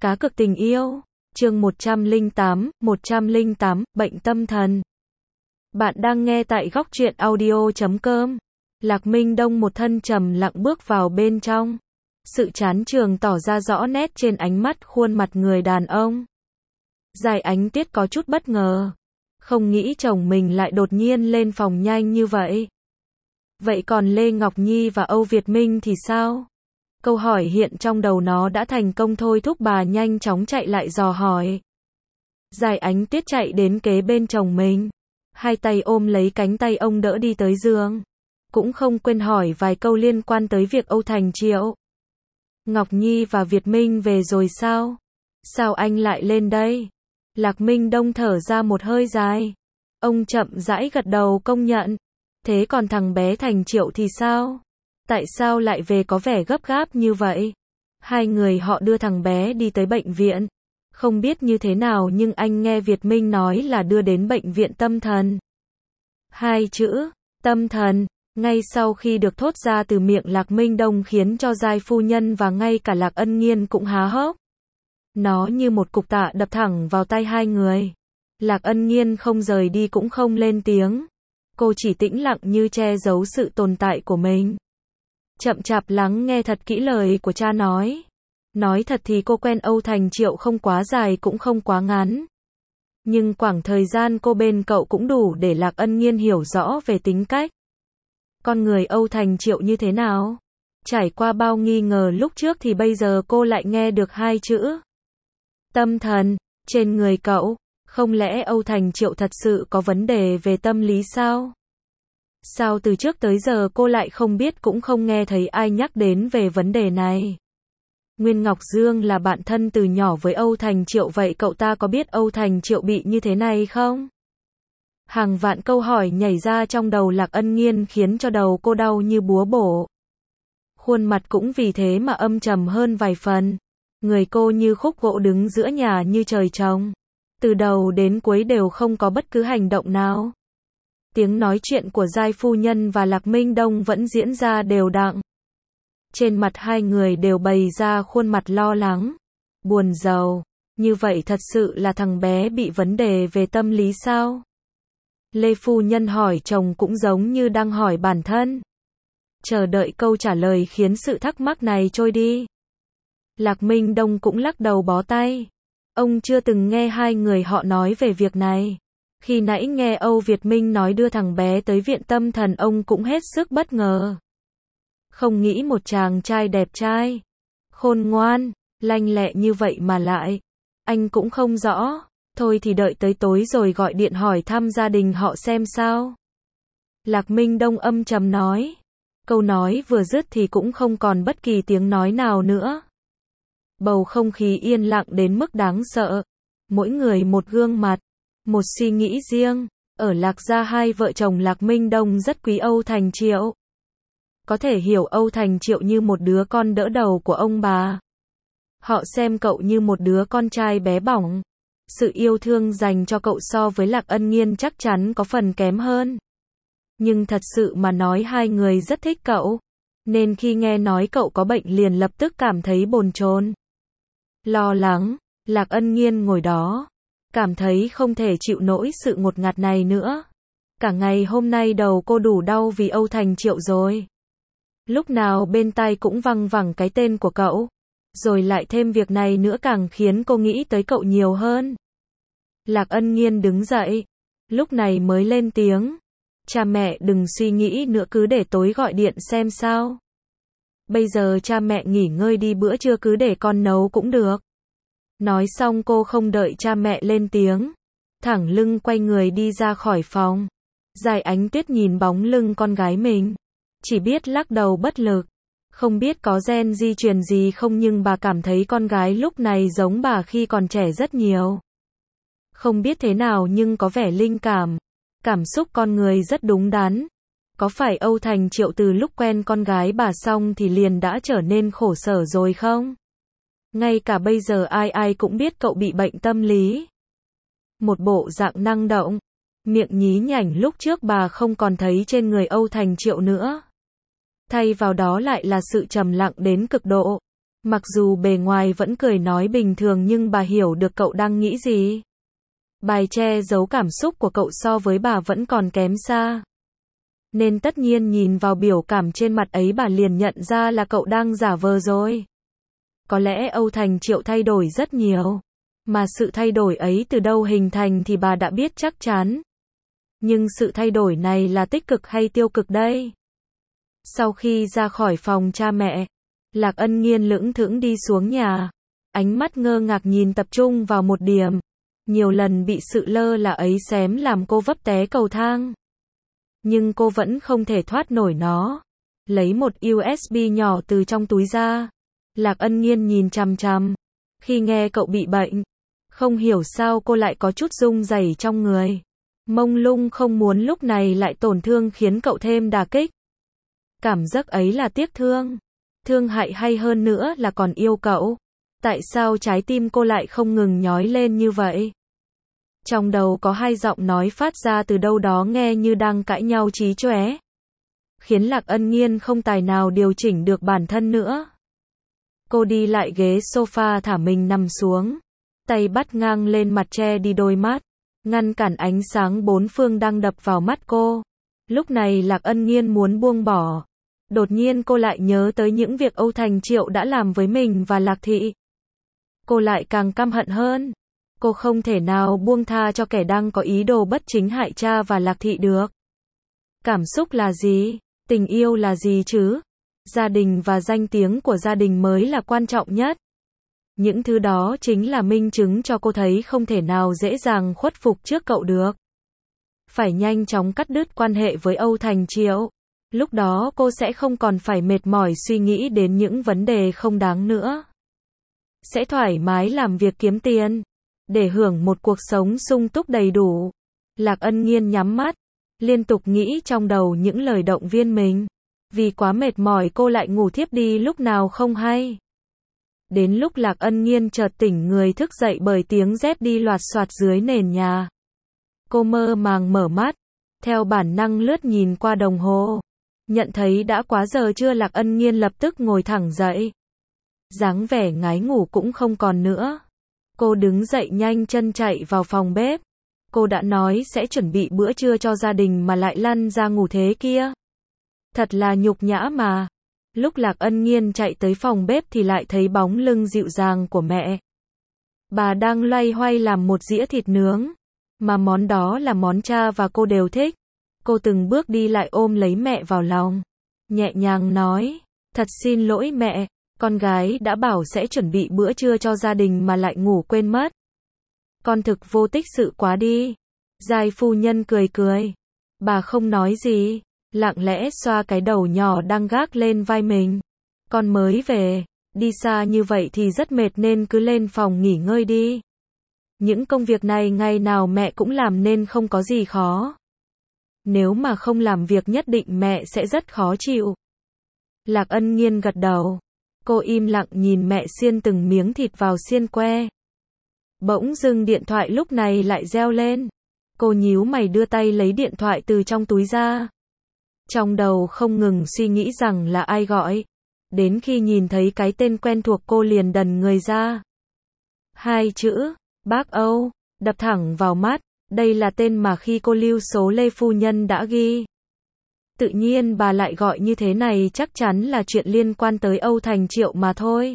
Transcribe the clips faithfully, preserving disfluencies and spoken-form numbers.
Cá cược tình yêu. Chương một trăm lẻ tám, một trăm lẻ tám, bệnh tâm thần. Bạn đang nghe tại góc truyện audio chấm com. Lạc Minh Đông một thân trầm lặng bước vào bên trong. Sự chán chường tỏ ra rõ nét trên ánh mắt khuôn mặt người đàn ông. Giai Ánh Tuyết có chút bất ngờ. Không nghĩ chồng mình lại đột nhiên lên phòng nhanh như vậy. Vậy còn Lê Ngọc Nhi và Âu Việt Minh thì sao? Câu hỏi hiện trong đầu nó đã thành công thôi thúc bà nhanh chóng chạy lại dò hỏi. Giai Ánh Tuyết chạy đến kế bên chồng mình. Hai tay ôm lấy cánh tay ông đỡ đi tới giường. Cũng không quên hỏi vài câu liên quan tới việc Âu Thành Triệu. Ngọc Nhi và Việt Minh về rồi sao? Sao anh lại lên đây? Lạc Minh Đông thở ra một hơi dài. Ông chậm rãi gật đầu công nhận. Thế còn thằng bé Thành Triệu thì sao? Tại sao lại về có vẻ gấp gáp như vậy? Hai người họ đưa thằng bé đi tới bệnh viện. Không biết như thế nào nhưng anh nghe Việt Minh nói là đưa đến bệnh viện tâm thần. Hai chữ, tâm thần, ngay sau khi được thốt ra từ miệng Lạc Minh Đông khiến cho Giai phu nhân và ngay cả Lạc Ân Nghiên cũng há hốc. Nó như một cục tạ đập thẳng vào tay hai người. Lạc Ân Nghiên không rời đi cũng không lên tiếng. Cô chỉ tĩnh lặng như che giấu sự tồn tại của mình. Chậm chạp lắng nghe thật kỹ lời của cha nói. Nói thật thì cô quen Âu Thành Triệu không quá dài cũng không quá ngắn. Nhưng khoảng thời gian cô bên cậu cũng đủ để Lạc Ân Nghiên hiểu rõ về tính cách. Con người Âu Thành Triệu như thế nào? Trải qua bao nghi ngờ lúc trước thì bây giờ cô lại nghe được hai chữ. Tâm thần, trên người cậu, không lẽ Âu Thành Triệu thật sự có vấn đề về tâm lý sao? Sao từ trước tới giờ cô lại không biết cũng không nghe thấy ai nhắc đến về vấn đề này? Nguyên Ngọc Dương là bạn thân từ nhỏ với Âu Thành Triệu, vậy cậu ta có biết Âu Thành Triệu bị như thế này không? Hàng vạn câu hỏi nhảy ra trong đầu Lạc Ân Nghiên khiến cho đầu cô đau như búa bổ. Khuôn mặt cũng vì thế mà âm trầm hơn vài phần. Người cô như khúc gỗ đứng giữa nhà như trời trồng. Từ đầu đến cuối đều không có bất cứ hành động nào. Tiếng nói chuyện của Giai phu nhân và Lạc Minh Đông vẫn diễn ra đều đặn. Trên mặt hai người đều bày ra khuôn mặt lo lắng, buồn rầu. Như vậy thật sự là thằng bé bị vấn đề về tâm lý sao? Lê phu nhân hỏi chồng cũng giống như đang hỏi bản thân. Chờ đợi câu trả lời khiến sự thắc mắc này trôi đi. Lạc Minh Đông cũng lắc đầu bó tay. Ông chưa từng nghe hai người họ nói về việc này. Khi nãy nghe Âu Việt Minh nói đưa thằng bé tới viện tâm thần ông cũng hết sức bất ngờ. Không nghĩ một chàng trai đẹp trai, khôn ngoan, lanh lẹ như vậy mà lại. Anh cũng không rõ. Thôi thì đợi tới tối rồi gọi điện hỏi thăm gia đình họ xem sao. Lạc Minh Đông âm trầm nói. Câu nói vừa dứt thì cũng không còn bất kỳ tiếng nói nào nữa. Bầu không khí yên lặng đến mức đáng sợ. Mỗi người một gương mặt, một suy nghĩ riêng. Ở Lạc gia hai vợ chồng Lạc Minh Đông rất quý Âu Thành Triệu. Có thể hiểu Âu Thành Triệu như một đứa con đỡ đầu của ông bà. Họ xem cậu như một đứa con trai bé bỏng. Sự yêu thương dành cho cậu so với Lạc Ân Nghiên chắc chắn có phần kém hơn. Nhưng thật sự mà nói hai người rất thích cậu. Nên khi nghe nói cậu có bệnh liền lập tức cảm thấy bồn chồn, lo lắng. Lạc Ân Nghiên ngồi đó, cảm thấy không thể chịu nổi sự ngột ngạt này nữa. Cả ngày hôm nay đầu cô đủ đau vì Âu Thành Triệu rồi. Lúc nào bên tai cũng văng vẳng cái tên của cậu. Rồi lại thêm việc này nữa càng khiến cô nghĩ tới cậu nhiều hơn. Lạc Ân Nghiên đứng dậy. Lúc này mới lên tiếng. Cha mẹ đừng suy nghĩ nữa, cứ để tối gọi điện xem sao. Bây giờ cha mẹ nghỉ ngơi đi, bữa trưa cứ để con nấu cũng được. Nói xong cô không đợi cha mẹ lên tiếng. Thẳng lưng quay người đi ra khỏi phòng. Giai Ánh Tuyết nhìn bóng lưng con gái mình. Chỉ biết lắc đầu bất lực. Không biết có gen di truyền gì không nhưng bà cảm thấy con gái lúc này giống bà khi còn trẻ rất nhiều. Không biết thế nào nhưng có vẻ linh cảm. Cảm xúc con người rất đúng đắn. Có phải Âu Thành Triệu từ lúc quen con gái bà xong thì liền đã trở nên khổ sở rồi không? Ngay cả bây giờ ai ai cũng biết cậu bị bệnh tâm lý. Một bộ dạng năng động, miệng nhí nhảnh lúc trước bà không còn thấy trên người Âu Thành Triệu nữa. Thay vào đó lại là sự trầm lặng đến cực độ. Mặc dù bề ngoài vẫn cười nói bình thường nhưng bà hiểu được cậu đang nghĩ gì. Bài che giấu cảm xúc của cậu so với bà vẫn còn kém xa. Nên tất nhiên nhìn vào biểu cảm trên mặt ấy bà liền nhận ra là cậu đang giả vờ rồi. Có lẽ Âu Thành Triệu thay đổi rất nhiều. Mà sự thay đổi ấy từ đâu hình thành thì bà đã biết chắc chắn. Nhưng sự thay đổi này là tích cực hay tiêu cực đây? Sau khi ra khỏi phòng cha mẹ, Lạc Ân Nghiên lững thững đi xuống nhà. Ánh mắt ngơ ngác nhìn tập trung vào một điểm. Nhiều lần bị sự lơ là ấy xém làm cô vấp té cầu thang. Nhưng cô vẫn không thể thoát nổi nó. Lấy một u ét bê nhỏ từ trong túi ra. Lạc Ân Nghiên nhìn chằm chằm. Khi nghe cậu bị bệnh, không hiểu sao cô lại có chút rung rẩy trong người. Mông lung không muốn lúc này lại tổn thương khiến cậu thêm đả kích. Cảm giác ấy là tiếc thương. Thương hại hay hơn nữa là còn yêu cậu. Tại sao trái tim cô lại không ngừng nhói lên như vậy? Trong đầu có hai giọng nói phát ra từ đâu đó nghe như đang cãi nhau chí chóe. Khiến Lạc Ân Nghiên không tài nào điều chỉnh được bản thân nữa. Cô đi lại ghế sofa thả mình nằm xuống. Tay bắt ngang lên mặt che đi đôi mắt. Ngăn cản ánh sáng bốn phương đang đập vào mắt cô. Lúc này Lạc Ân Nghiên muốn buông bỏ. Đột nhiên cô lại nhớ tới những việc Âu Thành Triệu đã làm với mình và Lạc Thị. Cô lại càng căm hận hơn. Cô không thể nào buông tha cho kẻ đang có ý đồ bất chính hại cha và Lạc Thị được. Cảm xúc là gì? Tình yêu là gì chứ? Gia đình và danh tiếng của gia đình mới là quan trọng nhất. Những thứ đó chính là minh chứng cho cô thấy không thể nào dễ dàng khuất phục trước cậu được. Phải nhanh chóng cắt đứt quan hệ với Âu Thành Triệu. Lúc đó cô sẽ không còn phải mệt mỏi suy nghĩ đến những vấn đề không đáng nữa. Sẽ thoải mái làm việc kiếm tiền. Để hưởng một cuộc sống sung túc đầy đủ. Lạc Ân Nghiên nhắm mắt. Liên tục nghĩ trong đầu những lời động viên mình. Vì quá mệt mỏi cô lại ngủ thiếp đi lúc nào không hay. Đến lúc Lạc Ân Nghiên chợt tỉnh người thức dậy bởi tiếng dép đi loạt soạt dưới nền nhà. Cô mơ màng mở mắt. Theo bản năng lướt nhìn qua đồng hồ. Nhận thấy đã quá giờ trưa Lạc Ân Nghiên lập tức ngồi thẳng dậy. Dáng vẻ ngái ngủ cũng không còn nữa. Cô đứng dậy nhanh chân chạy vào phòng bếp. Cô đã nói sẽ chuẩn bị bữa trưa cho gia đình mà lại lăn ra ngủ thế kia. Thật là nhục nhã mà. Lúc Lạc Ân Nghiên chạy tới phòng bếp thì lại thấy bóng lưng dịu dàng của mẹ. Bà đang loay hoay làm một dĩa thịt nướng. Mà món đó là món cha và cô đều thích. Cô từng bước đi lại ôm lấy mẹ vào lòng. Nhẹ nhàng nói, thật xin lỗi mẹ, con gái đã bảo sẽ chuẩn bị bữa trưa cho gia đình mà lại ngủ quên mất. Con thực vô tích sự quá đi. Giai phu nhân cười cười. Bà không nói gì, lặng lẽ xoa cái đầu nhỏ đang gác lên vai mình. Con mới về, đi xa như vậy thì rất mệt nên cứ lên phòng nghỉ ngơi đi. Những công việc này ngày nào mẹ cũng làm nên không có gì khó. Nếu mà không làm việc nhất định mẹ sẽ rất khó chịu. Lạc Ân Nghiên gật đầu. Cô im lặng nhìn mẹ xiên từng miếng thịt vào xiên que. Bỗng dưng điện thoại lúc này lại reo lên. Cô nhíu mày đưa tay lấy điện thoại từ trong túi ra. Trong đầu không ngừng suy nghĩ rằng là ai gọi. Đến khi nhìn thấy cái tên quen thuộc cô liền đần người ra. Hai chữ, bác Âu, đập thẳng vào mắt. Đây là tên mà khi cô lưu số Lê Phu Nhân đã ghi. Tự nhiên bà lại gọi như thế này chắc chắn là chuyện liên quan tới Âu Thành Triệu mà thôi.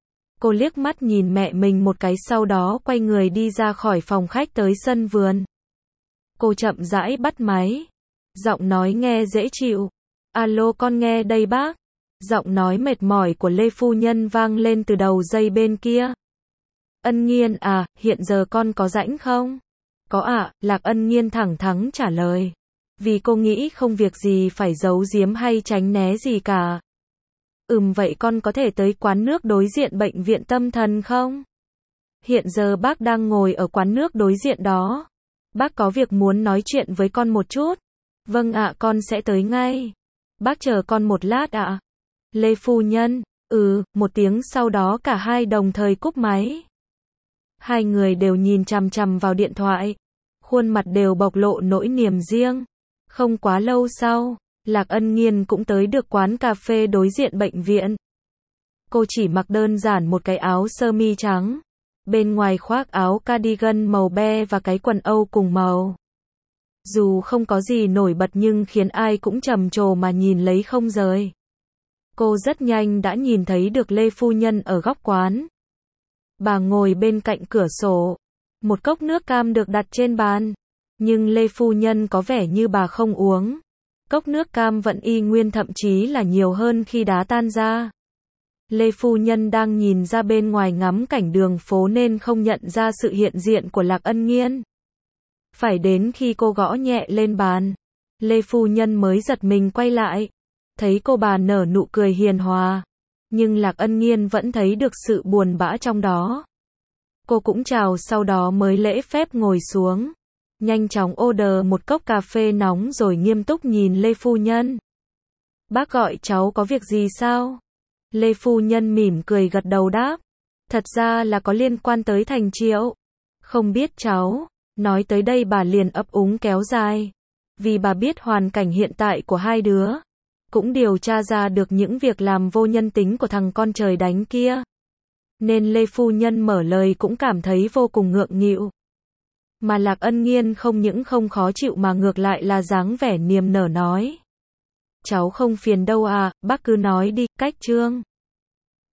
Cô liếc mắt nhìn mẹ mình một cái sau đó quay người đi ra khỏi phòng khách tới sân vườn. Cô chậm rãi bắt máy. Giọng nói nghe dễ chịu. Alo con nghe đây bác. Giọng nói mệt mỏi của Lê Phu Nhân vang lên từ đầu dây bên kia. Ân Nghiên à, hiện giờ con có rảnh không? Có ạ, à, Lạc Ân Nghiên thẳng thắn trả lời. Vì cô nghĩ không việc gì phải giấu giếm hay tránh né gì cả. Ừm vậy con có thể tới quán nước đối diện bệnh viện tâm thần không? Hiện giờ bác đang ngồi ở quán nước đối diện đó. Bác có việc muốn nói chuyện với con một chút. Vâng ạ, con sẽ tới ngay. Bác chờ con một lát ạ. Lê Phu Nhân, ừ, một tiếng sau đó cả hai đồng thời cúp máy. Hai người đều nhìn chằm chằm vào điện thoại. Khuôn mặt đều bộc lộ nỗi niềm riêng. Không quá lâu sau, Lạc Ân Nghiên cũng tới được quán cà phê đối diện bệnh viện. Cô chỉ mặc đơn giản một cái áo sơ mi trắng. Bên ngoài khoác áo cardigan màu be và cái quần âu cùng màu. Dù không có gì nổi bật nhưng khiến ai cũng trầm trồ mà nhìn lấy không rời. Cô rất nhanh đã nhìn thấy được Lê phu nhân ở góc quán. Bà ngồi bên cạnh cửa sổ. Một cốc nước cam được đặt trên bàn. Nhưng Lê phu nhân có vẻ như bà không uống. Cốc nước cam vẫn y nguyên, thậm chí là nhiều hơn khi đá tan ra. Lê phu nhân đang nhìn ra bên ngoài ngắm cảnh đường phố nên không nhận ra sự hiện diện của Lạc Ân Nghiên. Phải đến khi cô gõ nhẹ lên bàn, Lê phu nhân mới giật mình quay lại. Thấy cô bà nở nụ cười hiền hòa. Nhưng Lạc Ân Nghiên vẫn thấy được sự buồn bã trong đó. Cô cũng chào sau đó mới lễ phép ngồi xuống. Nhanh chóng order một cốc cà phê nóng rồi nghiêm túc nhìn Lê phu nhân. Bác gọi cháu có việc gì sao? Lê phu nhân mỉm cười gật đầu đáp. Thật ra là có liên quan tới Thành Triệu. Không biết cháu. Nói tới đây bà liền ấp úng kéo dài. Vì bà biết hoàn cảnh hiện tại của hai đứa. Cũng điều tra ra được những việc làm vô nhân tính của thằng con trời đánh kia. Nên Lê phu nhân mở lời cũng cảm thấy vô cùng ngượng nghịu. Mà Lạc Ân Nghiên không những không khó chịu mà ngược lại là dáng vẻ niềm nở nói. Cháu không phiền đâu à, bác cứ nói đi, cách Trương.